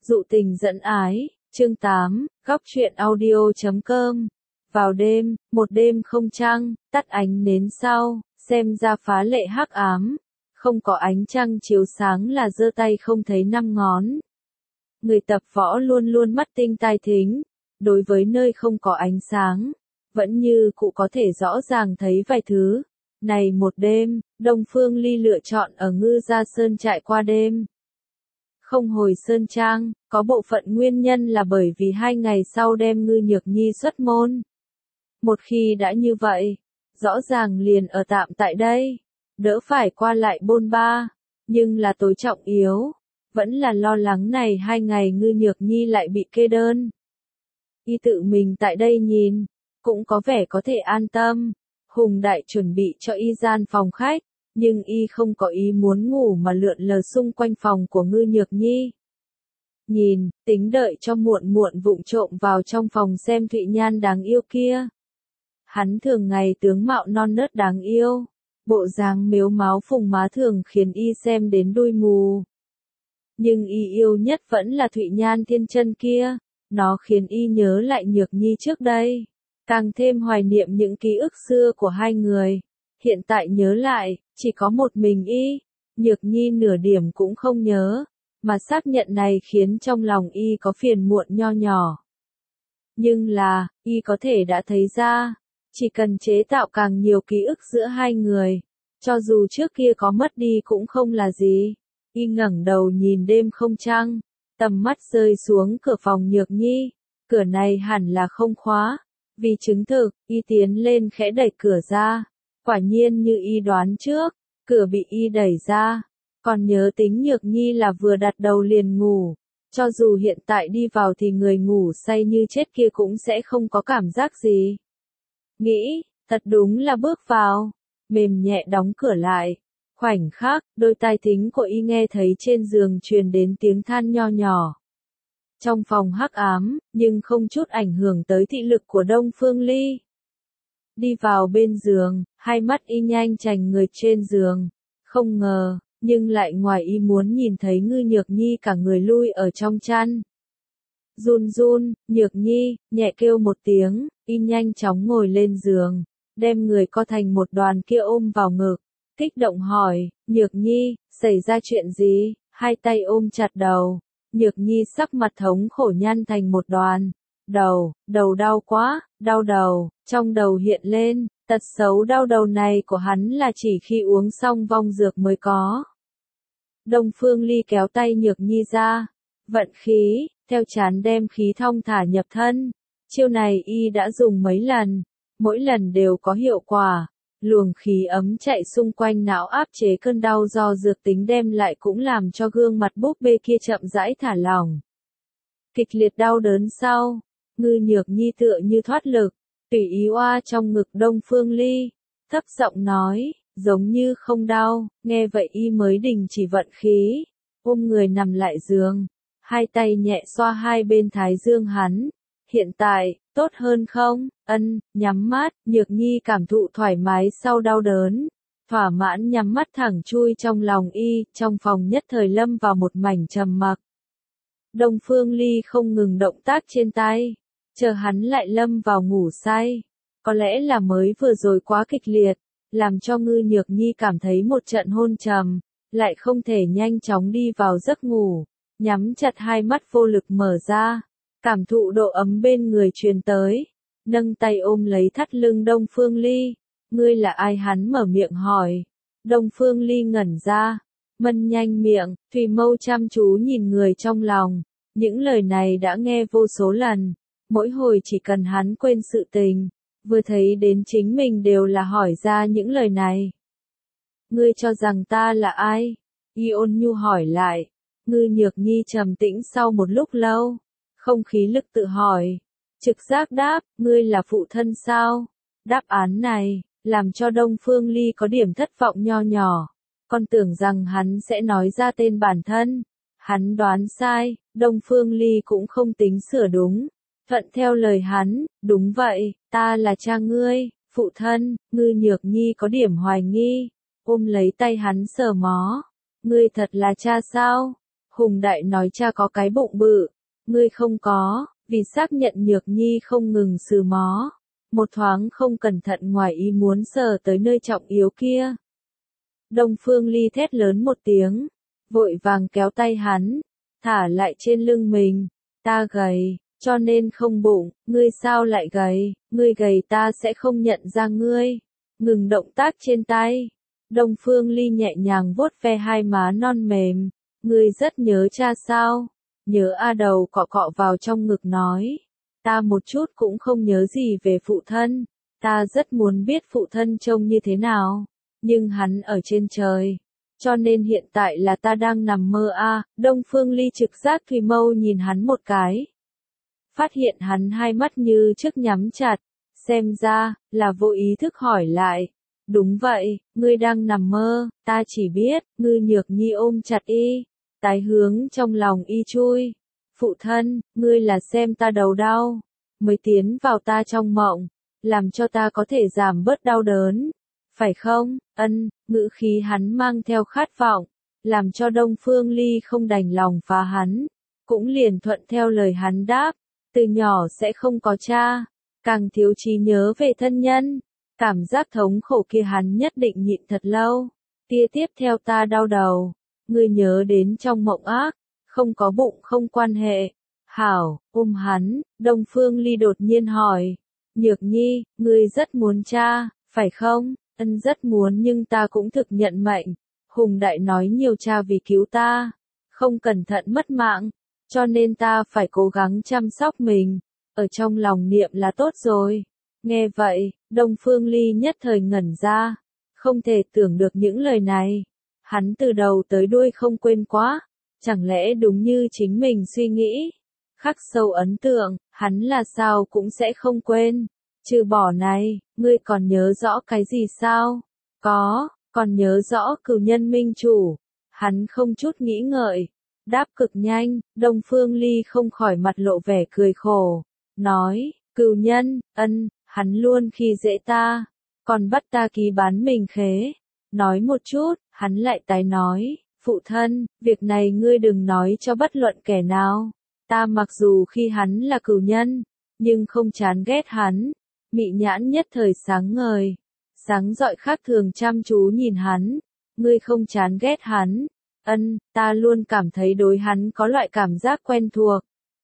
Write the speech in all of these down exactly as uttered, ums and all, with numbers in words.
Dụ tình dẫn ái, chương tám, góc truyện audio chấm com. Vào đêm, một đêm không trăng, tắt ánh nến sau, xem ra phá lệ hắc ám. Không có ánh trăng chiếu sáng là giơ tay không thấy năm ngón. Người tập võ luôn luôn mắt tinh tai thính, đối với nơi không có ánh sáng, vẫn như cụ có thể rõ ràng thấy vài thứ. Này một đêm, Đông Phương Ly lựa chọn ở Ngư Gia Sơn trại qua đêm. Không hồi Sơn Trang, có bộ phận nguyên nhân là bởi vì hai ngày sau đem Ngư Nhược Nhi xuất môn. Một khi đã như vậy, rõ ràng liền ở tạm tại đây, đỡ phải qua lại bôn ba, nhưng là tối trọng yếu, vẫn là lo lắng này hai ngày Ngư Nhược Nhi lại bị kê đơn. Y tự mình tại đây nhìn, cũng có vẻ có thể an tâm. Hùng Đại chuẩn bị cho y gian phòng khách, nhưng y không có ý muốn ngủ mà lượn lờ xung quanh phòng của Ngư Nhược Nhi. Nhìn, tính đợi cho muộn muộn vụng trộm vào trong phòng xem Thụy Nhan đáng yêu kia. Hắn thường ngày tướng mạo non nớt đáng yêu, bộ dáng mếu máo phùng má thường khiến y xem đến đuôi mù. Nhưng y yêu nhất vẫn là Thụy Nhan thiên chân kia, nó khiến y nhớ lại Nhược Nhi trước đây. Càng thêm hoài niệm những ký ức xưa của hai người. Hiện tại nhớ lại, chỉ có một mình y, Nhược Nhi nửa điểm cũng không nhớ, mà xác nhận này khiến trong lòng y có phiền muộn nho nhỏ. Nhưng là, y có thể đã thấy ra, chỉ cần chế tạo càng nhiều ký ức giữa hai người, cho dù trước kia có mất đi cũng không là gì. Y ngẩng đầu nhìn đêm không trăng, tầm mắt rơi xuống cửa phòng Nhược Nhi, cửa này hẳn là không khóa. Vì chứng thực, y tiến lên khẽ đẩy cửa ra. Quả nhiên như y đoán trước, cửa bị y đẩy ra. Còn nhớ tính Nhược Nhi là vừa đặt đầu liền ngủ. Cho dù hiện tại đi vào thì người ngủ say như chết kia cũng sẽ không có cảm giác gì. Nghĩ, thật đúng là bước vào, mềm nhẹ đóng cửa lại. Khoảnh khắc, đôi tai thính của y nghe thấy trên giường truyền đến tiếng than nho nhỏ. Trong phòng hắc ám, nhưng không chút ảnh hưởng tới thị lực của Đông Phương Ly. Đi vào bên giường, hai mắt y nhanh chành người trên giường. Không ngờ, nhưng lại ngoài y muốn nhìn thấy Ngư Nhược Nhi cả người lui ở trong chăn. Run run, Nhược Nhi, nhẹ kêu một tiếng, y nhanh chóng ngồi lên giường, đem người co thành một đoàn kia ôm vào ngực. Kích động hỏi, Nhược Nhi, xảy ra chuyện gì? Hai tay ôm chặt đầu. Nhược Nhi sắc mặt thống khổ nhăn thành một đoàn. Đầu, đầu đau quá, đau đầu, trong đầu hiện lên, tật xấu đau đầu này của hắn là chỉ khi uống xong vong dược mới có. Đông Phương Ly kéo tay Nhược Nhi ra, vận khí, theo chán đem khí thong thả nhập thân. Chiêu này y đã dùng mấy lần, mỗi lần đều có hiệu quả. Luồng khí ấm chạy xung quanh não áp chế cơn đau do dược tính đem lại cũng làm cho gương mặt búp bê kia chậm rãi thả lỏng. Kịch liệt đau đớn sau, Ngư Nhược Nhi tựa như thoát lực, tùy ý oa trong ngực Đông Phương Ly, thấp giọng nói, giống như không đau, nghe vậy y mới đình chỉ vận khí, ôm người nằm lại giường, hai tay nhẹ xoa hai bên thái dương hắn. Hiện tại, tốt hơn không? Ân, nhắm mắt, Nhược Nhi cảm thụ thoải mái sau đau đớn. Thỏa mãn nhắm mắt thẳng chui trong lòng y, trong phòng nhất thời lâm vào một mảnh trầm mặc. Đông Phương Ly không ngừng động tác trên tay, chờ hắn lại lâm vào ngủ say. Có lẽ là mới vừa rồi quá kịch liệt, làm cho Ngư Nhược Nhi cảm thấy một trận hôn trầm, lại không thể nhanh chóng đi vào giấc ngủ, nhắm chặt hai mắt vô lực mở ra. Cảm thụ độ ấm bên người truyền tới, nâng tay ôm lấy thắt lưng Đông Phương Ly. Ngươi là ai? Hắn mở miệng hỏi. Đông Phương Ly ngẩn ra, mân nhanh miệng, thủy mâu chăm chú nhìn người trong lòng. Những lời này đã nghe vô số lần, mỗi hồi chỉ cần hắn quên sự tình, vừa thấy đến chính mình đều là hỏi ra những lời này. Ngươi cho rằng ta là ai? Y ôn nhu hỏi lại. Ngư Nhược Nhi trầm tĩnh sau một lúc lâu. Không khí lực tự hỏi, trực giác đáp, ngươi là phụ thân sao? Đáp án này, làm cho Đông Phương Ly có điểm thất vọng nho nhỏ, còn tưởng rằng hắn sẽ nói ra tên bản thân. Hắn đoán sai, Đông Phương Ly cũng không tính sửa đúng, thuận theo lời hắn, đúng vậy, ta là cha ngươi, phụ thân. Ngư Nhược Nhi có điểm hoài nghi, ôm lấy tay hắn sờ mó, ngươi thật là cha sao? Hùng Đại nói cha có cái bụng bự, ngươi không có, vì xác nhận Nhược Nhi không ngừng sừ mó. Một thoáng không cẩn thận ngoài ý muốn sờ tới nơi trọng yếu kia. Đông Phương Ly thét lớn một tiếng, vội vàng kéo tay hắn, thả lại trên lưng mình, ta gầy, cho nên không bụng, ngươi sao lại gầy, ngươi gầy ta sẽ không nhận ra ngươi. Ngừng động tác trên tay, Đông Phương Ly nhẹ nhàng vuốt ve hai má non mềm, ngươi rất nhớ cha sao? Nhớ a đầu cọ cọ vào trong ngực nói, ta một chút cũng không nhớ gì về phụ thân, ta rất muốn biết phụ thân trông như thế nào, nhưng hắn ở trên trời, cho nên hiện tại là ta đang nằm mơ a. Đông Phương Ly trực giác thùy mâu nhìn hắn một cái, phát hiện hắn hai mắt như trước nhắm chặt, xem ra là vô ý thức hỏi lại, đúng vậy, ngươi đang nằm mơ, ta chỉ biết, Ngư Nhược Nhi ôm chặt y, tái hướng trong lòng y chui. Phụ thân, ngươi là xem ta đầu đau, mới tiến vào ta trong mộng, làm cho ta có thể giảm bớt đau đớn, phải không? Ân, ngữ khí hắn mang theo khát vọng, làm cho Đông Phương Ly không đành lòng phá hắn, cũng liền thuận theo lời hắn đáp, từ nhỏ sẽ không có cha, càng thiếu trí nhớ về thân nhân, cảm giác thống khổ kia hắn nhất định nhịn thật lâu. Tia tiếp theo ta đau đầu, ngươi nhớ đến trong mộng ác, không có bụng không quan hệ. Hảo, ôm hắn, Đông Phương Ly đột nhiên hỏi, Nhược Nhi, ngươi rất muốn cha, phải không? Ân, rất muốn, nhưng ta cũng thực nhận mệnh. Hùng Đại nói nhiều cha vì cứu ta, không cẩn thận mất mạng, cho nên ta phải cố gắng chăm sóc mình, ở trong lòng niệm là tốt rồi. Nghe vậy, Đông Phương Ly nhất thời ngẩn ra, không thể tưởng được những lời này. Hắn từ đầu tới đuôi không quên quá, chẳng lẽ đúng như chính mình suy nghĩ, khắc sâu ấn tượng, hắn là sao cũng sẽ không quên. Trừ bỏ này, ngươi còn nhớ rõ cái gì sao? Có, còn nhớ rõ Cửu Nhân Minh Chủ. Hắn không chút nghĩ ngợi, đáp cực nhanh. Đông Phương Ly không khỏi mặt lộ vẻ cười khổ, nói, Cửu Nhân, ân, hắn luôn khi dễ ta, còn bắt ta ký bán mình khế. Nói một chút, hắn lại tái nói, phụ thân, việc này ngươi đừng nói cho bất luận kẻ nào. Ta mặc dù khi hắn là cửu nhân, nhưng không chán ghét hắn. Mị nhãn nhất thời sáng ngời, sáng rọi khác thường chăm chú nhìn hắn. Ngươi không chán ghét hắn? Ân, ta luôn cảm thấy đối hắn có loại cảm giác quen thuộc.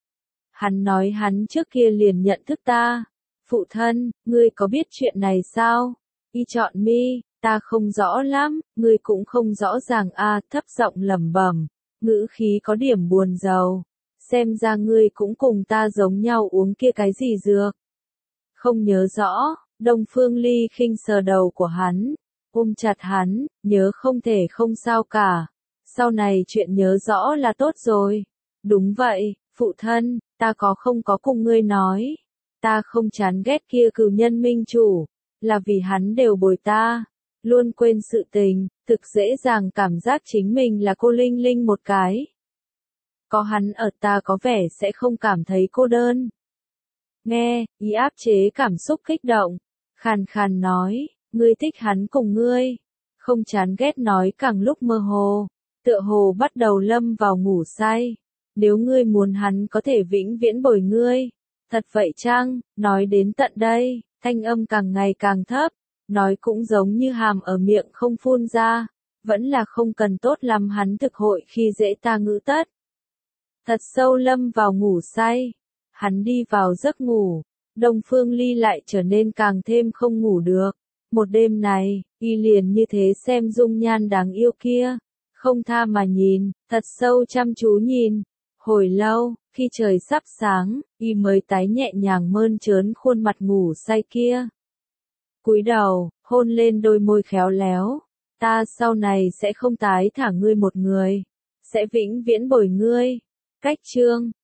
Hắn nói hắn trước kia liền nhận thức ta. Phụ thân, ngươi có biết chuyện này sao? Y chọn mi, ta không rõ lắm, ngươi cũng không rõ ràng a. À, thấp giọng lẩm bẩm, ngữ khí có điểm buồn rầu. Xem ra ngươi cũng cùng ta giống nhau uống kia cái gì dược. Không nhớ rõ. Đông Phương Ly khinh sờ đầu của hắn, ôm chặt hắn, nhớ không thể không sao cả. Sau này chuyện nhớ rõ là tốt rồi. Đúng vậy, phụ thân, ta có không có cùng ngươi nói. Ta không chán ghét kia Cửu Nhân Minh Chủ, là vì hắn đều bồi ta, luôn quên sự tình, thực dễ dàng cảm giác chính mình là cô linh linh một cái. Có hắn ở ta có vẻ sẽ không cảm thấy cô đơn. Nghe, ý áp chế cảm xúc kích động, khàn khàn nói, ngươi thích hắn cùng ngươi, không chán ghét nói càng lúc mơ hồ, tựa hồ bắt đầu lâm vào ngủ say. Nếu ngươi muốn hắn có thể vĩnh viễn bồi ngươi, thật vậy chăng? Nói đến tận đây, thanh âm càng ngày càng thấp, nói cũng giống như hàm ở miệng không phun ra, vẫn là không cần tốt lắm hắn thực hội khi dễ ta ngữ tất. Thật sâu lâm vào ngủ say, hắn đi vào giấc ngủ, Đông Phương Ly lại trở nên càng thêm không ngủ được. Một đêm này, y liền như thế xem dung nhan đáng yêu kia, không tha mà nhìn, thật sâu chăm chú nhìn. Hồi lâu, khi trời sắp sáng, y mới tái nhẹ nhàng mơn trớn khuôn mặt ngủ say kia. Cúi đầu, hôn lên đôi môi khéo léo, ta sau này sẽ không tái thả ngươi một người, sẽ vĩnh viễn bồi ngươi. Cách chương